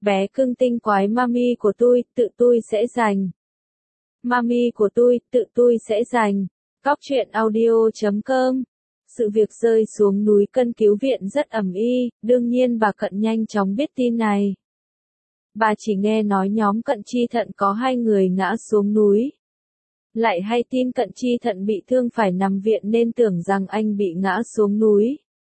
bé cưng tinh quái mami của tôi, tự tôi sẽ giành. Mami của tôi, tự tôi sẽ giành. Cóc truyện audio.com. Sự việc rơi xuống núi Cân Cứu Viện rất ầm ĩ, đương nhiên bà Cận nhanh chóng biết tin này. Bà chỉ nghe nói nhóm Cận Chi Thận có 2 người ngã xuống núi. Lại hay tin Cận Chi Thận bị thương phải nằm viện nên tưởng rằng anh bị ngã xuống núi.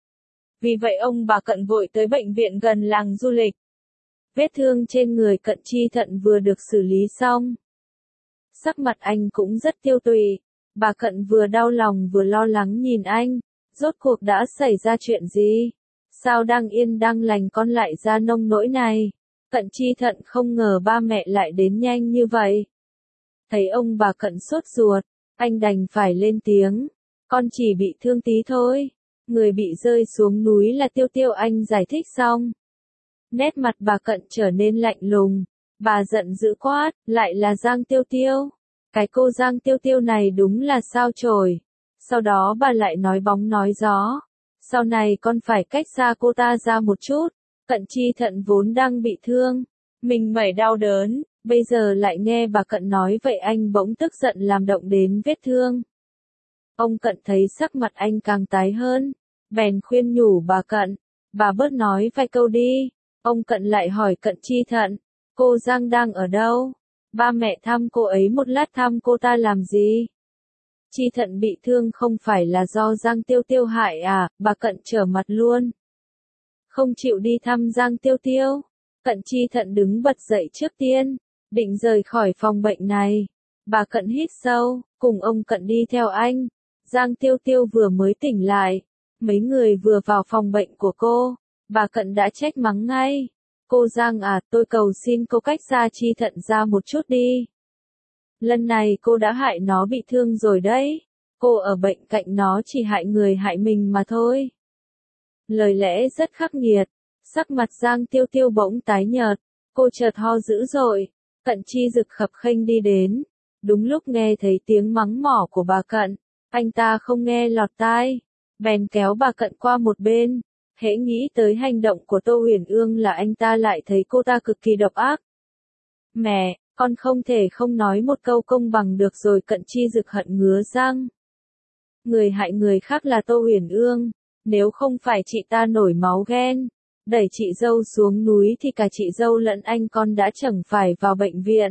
Vì vậy ông bà Cận vội tới bệnh viện gần làng du lịch. Vết thương trên người Cận Chi Thận vừa được xử lý xong. Sắc mặt anh cũng rất tiêu tụy. Bà Cận vừa đau lòng vừa lo lắng nhìn anh. Rốt cuộc đã xảy ra chuyện gì? Sao đang yên đang lành con lại ra nông nỗi này? Cận Chi Thận không ngờ ba mẹ lại đến nhanh như vậy. Thấy ông bà Cận sốt ruột, anh đành phải lên tiếng. Con chỉ bị thương tí thôi. Người bị rơi xuống núi là Tiêu Tiêu, anh giải thích xong. Nét mặt bà Cận trở nên lạnh lùng. Bà giận dữ quát, lại là Giang Tiêu Tiêu. Cái cô Giang Tiêu Tiêu này đúng là sao chổi. Sau đó bà lại nói bóng nói gió. Sau này con phải cách xa cô ta ra một chút. Cận Chi Thận vốn đang bị thương. Mình mẩy đau đớn. Bây giờ lại nghe bà Cận nói vậy anh bỗng tức giận làm động đến vết thương. Ông Cận thấy sắc mặt anh càng tái hơn. Bèn khuyên nhủ bà Cận. Bà bớt nói vài câu đi. Ông Cận lại hỏi Cận Chi Thận. Cô Giang đang ở đâu? Ba mẹ thăm cô ấy một lát, thăm cô ta làm gì? Chi Thận bị thương không phải là do Giang Tiêu Tiêu hại à? Bà Cận trở mặt luôn. Không chịu đi thăm Giang Tiêu Tiêu. Cận Chi Thận đứng bật dậy trước tiên. Định rời khỏi phòng bệnh này. Bà Cận hít sâu, cùng ông Cận đi theo anh. Giang Tiêu Tiêu vừa mới tỉnh lại. Mấy người vừa vào phòng bệnh của cô. Bà Cận đã trách mắng ngay. Cô Giang à, tôi cầu xin cô cách xa Chi Thận ra một chút đi. Lần này cô đã hại nó bị thương rồi đấy. Cô ở bệnh cạnh nó chỉ hại người hại mình mà thôi. Lời lẽ rất khắc nghiệt. Sắc mặt Giang Tiêu Tiêu bỗng tái nhợt. Cô chợt ho dữ dội. Cận Chi Dực khập khênh đi đến. Đúng lúc nghe thấy tiếng mắng mỏ của bà Cận. Anh ta không nghe lọt tai. Bèn kéo bà Cận qua một bên. Hễ nghĩ tới hành động của Tô Huyền Ương là anh ta lại thấy cô ta cực kỳ độc ác. Mẹ, con không thể không nói một câu công bằng được rồi. Cận Chi Dực hận ngứa răng. Người hại người khác là Tô Huyền Ương. Nếu không phải chị ta nổi máu ghen, đẩy chị dâu xuống núi thì cả chị dâu lẫn anh con đã chẳng phải vào bệnh viện.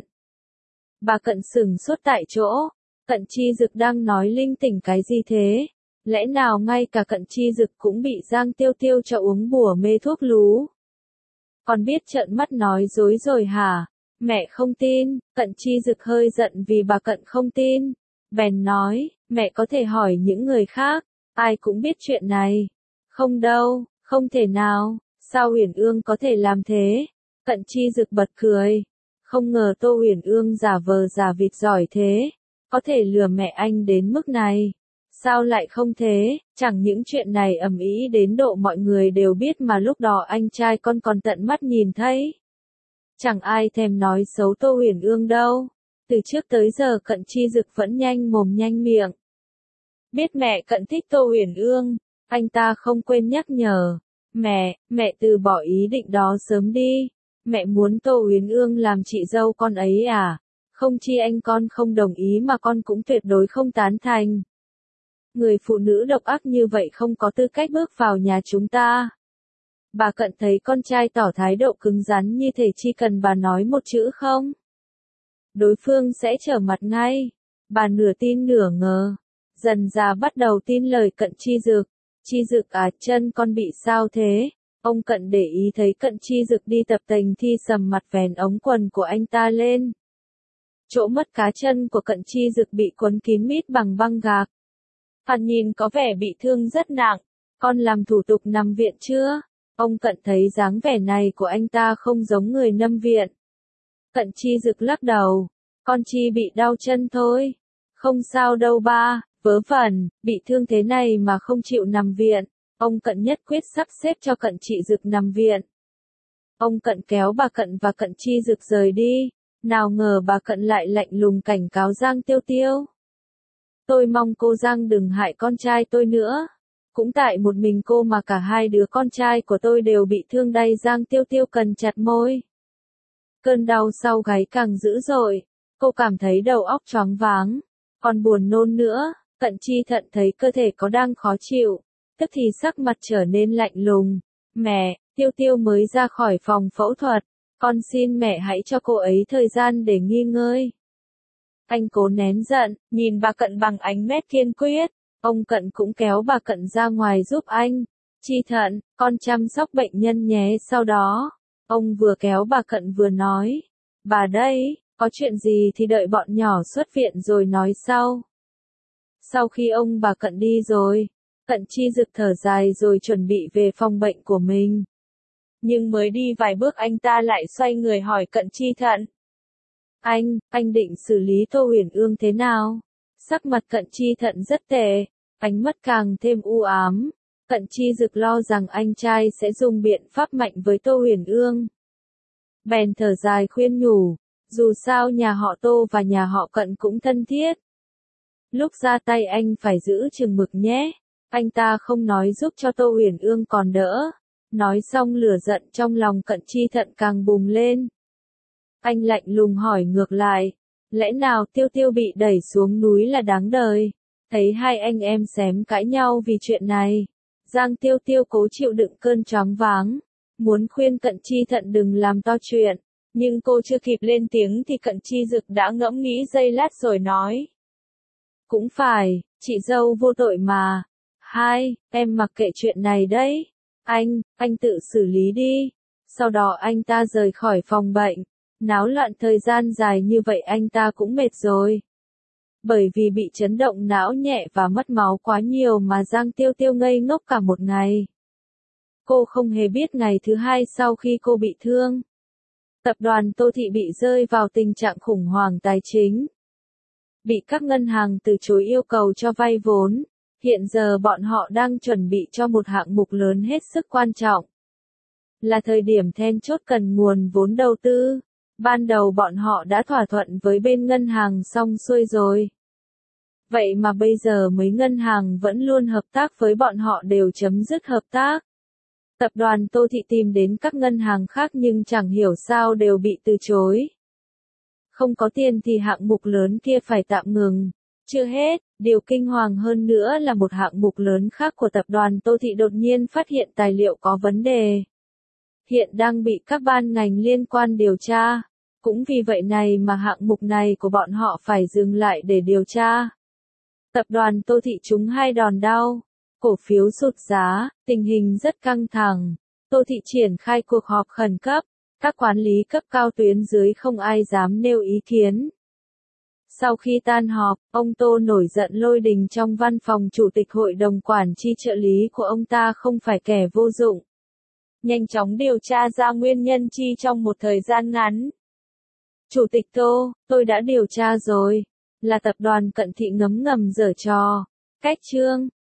Bà Cận sững sốt tại chỗ. Cận Chi Dực đang nói linh tinh cái gì thế? Lẽ nào ngay cả Cận Chi Dực cũng bị Giang Tiêu Tiêu cho uống bùa mê thuốc lú? Con biết trợn mắt nói dối rồi hả? Mẹ không tin. Cận Chi Dực hơi giận vì bà Cận không tin. Bèn nói, mẹ có thể hỏi những người khác. Ai cũng biết chuyện này. Không đâu, không thể nào. Sao Huyền Ương có thể làm thế? Cận Chi Dực bật cười. Không ngờ Tô Huyền Ương giả vờ giả vịt giỏi thế. Có thể lừa mẹ anh đến mức này. Sao lại không thế? Chẳng những chuyện này ầm ĩ đến độ mọi người đều biết mà lúc đó anh trai con còn tận mắt nhìn thấy. Chẳng ai thèm nói xấu Tô Huyền Ương đâu. Từ trước tới giờ Cận Chi Dực vẫn nhanh mồm nhanh miệng. Biết mẹ Cận thích Tô Huyền Ương, anh ta không quên nhắc nhở. Mẹ từ bỏ ý định đó sớm đi. Mẹ muốn Tô Huyền Ương làm chị dâu con ấy à? Không chi anh con không đồng ý mà con cũng tuyệt đối không tán thành. Người phụ nữ độc ác như vậy không có tư cách bước vào nhà chúng ta. Bà Cận thấy con trai tỏ thái độ cứng rắn như thể chỉ cần bà nói một chữ không, đối phương sẽ trở mặt ngay. Bà nửa tin nửa ngờ. Dần dà bắt đầu tin lời Cận Chi Dực. Chi Dực à, chân con bị sao thế? Ông Cận để ý thấy Cận Chi Dực đi tập tành thì sầm mặt vén ống quần của anh ta lên. Chỗ mất cá chân của Cận Chi Dực bị quấn kín mít bằng băng gạc. Thoạt nhìn có vẻ bị thương rất nặng. Con làm thủ tục nằm viện chưa? Ông Cận thấy dáng vẻ này của anh ta không giống người nằm viện. Cận Chi Dực lắc đầu. Con Chi bị đau chân thôi. Không sao đâu ba. Vớ vẩn, bị thương thế này mà không chịu nằm viện. Ông Cận nhất quyết sắp xếp cho Cận Chi Dực nằm viện. Ông Cận kéo bà Cận và Cận Chi Dực rời đi. Nào ngờ bà Cận lại lạnh lùng cảnh cáo Giang Tiêu Tiêu. Tôi mong cô Giang đừng hại con trai tôi nữa. Cũng tại một mình cô mà cả 2 đứa con trai của tôi đều bị thương đây. Giang Tiêu Tiêu cằn chặt môi. Cơn đau sau gáy càng dữ dội, cô cảm thấy đầu óc choáng váng, còn buồn nôn nữa. Cận Chi Thận thấy cơ thể có đang khó chịu, tức thì sắc mặt trở nên lạnh lùng. Mẹ, Tiêu Tiêu mới ra khỏi phòng phẫu thuật, con xin mẹ hãy cho cô ấy thời gian để nghỉ ngơi. Anh cố nén giận, nhìn bà Cận bằng ánh mắt kiên quyết. Ông Cận cũng kéo bà Cận ra ngoài giúp anh. Chi Thận, con chăm sóc bệnh nhân nhé. Sau đó, ông vừa kéo bà Cận vừa nói, bà đây, có chuyện gì thì đợi bọn nhỏ xuất viện rồi nói sau. Sau khi ông bà Cận đi rồi, Cận Chi Dực thở dài rồi chuẩn bị về phòng bệnh của mình. Nhưng mới đi vài bước anh ta lại xoay người hỏi Cận Chi Thận. Anh định xử lý Tô Huyền Ương thế nào? Sắc mặt Cận Chi Thận rất tệ, ánh mắt càng thêm u ám. Cận Chi Dực lo rằng anh trai sẽ dùng biện pháp mạnh với Tô Huyền Ương. Bèn thở dài khuyên nhủ, dù sao nhà họ Tô và nhà họ Cận cũng thân thiết. Lúc ra tay anh phải giữ chừng mực nhé. Anh ta không nói giúp cho Tô Huyền Ương còn đỡ. Nói xong lửa giận trong lòng Cận Chi Thận càng bùng lên. Anh lạnh lùng hỏi ngược lại, lẽ nào Tiêu Tiêu bị đẩy xuống núi là đáng đời? Thấy hai anh em xém cãi nhau vì chuyện này, Giang Tiêu Tiêu cố chịu đựng cơn choáng váng, muốn khuyên Cận Chi Thận đừng làm to chuyện, nhưng cô chưa kịp lên tiếng thì Cận Chi Dực đã ngẫm nghĩ giây lát rồi nói. Cũng phải, chị dâu vô tội mà. Em mặc kệ chuyện này đấy. Anh tự xử lý đi. Sau đó anh ta rời khỏi phòng bệnh. Náo loạn thời gian dài như vậy anh ta cũng mệt rồi. Bởi vì bị chấn động não nhẹ và mất máu quá nhiều mà Giang Tiêu Tiêu ngây ngốc cả một ngày. Cô không hề biết ngày thứ hai sau khi cô bị thương, tập đoàn Tô Thị bị rơi vào tình trạng khủng hoảng tài chính. Bị các ngân hàng từ chối yêu cầu cho vay vốn. Hiện giờ bọn họ đang chuẩn bị cho một hạng mục lớn hết sức quan trọng. Là thời điểm then chốt cần nguồn vốn đầu tư. Ban đầu bọn họ đã thỏa thuận với bên ngân hàng xong xuôi rồi. Vậy mà bây giờ mấy ngân hàng vẫn luôn hợp tác với bọn họ đều chấm dứt hợp tác. Tập đoàn Tô Thị tìm đến các ngân hàng khác nhưng chẳng hiểu sao đều bị từ chối. Không có tiền thì hạng mục lớn kia phải tạm ngừng. Chưa hết, điều kinh hoàng hơn nữa là một hạng mục lớn khác của tập đoàn Tô Thị đột nhiên phát hiện tài liệu có vấn đề. Hiện đang bị các ban ngành liên quan điều tra. Cũng vì vậy này mà hạng mục này của bọn họ phải dừng lại để điều tra. Tập đoàn Tô Thị trúng hai đòn đau. Cổ phiếu sụt giá, tình hình rất căng thẳng. Tô Thị triển khai cuộc họp khẩn cấp. Các quản lý cấp cao tuyến dưới không ai dám nêu ý kiến. Sau khi tan họp, ông Tô nổi giận lôi đình trong văn phòng chủ tịch hội đồng quản trị. Trợ lý của ông ta không phải kẻ vô dụng. Nhanh chóng điều tra ra nguyên nhân chi trong một thời gian ngắn. Chủ tịch Tô, tôi đã điều tra rồi. Là tập đoàn Cận Thị ngấm ngầm giở trò. Cách chương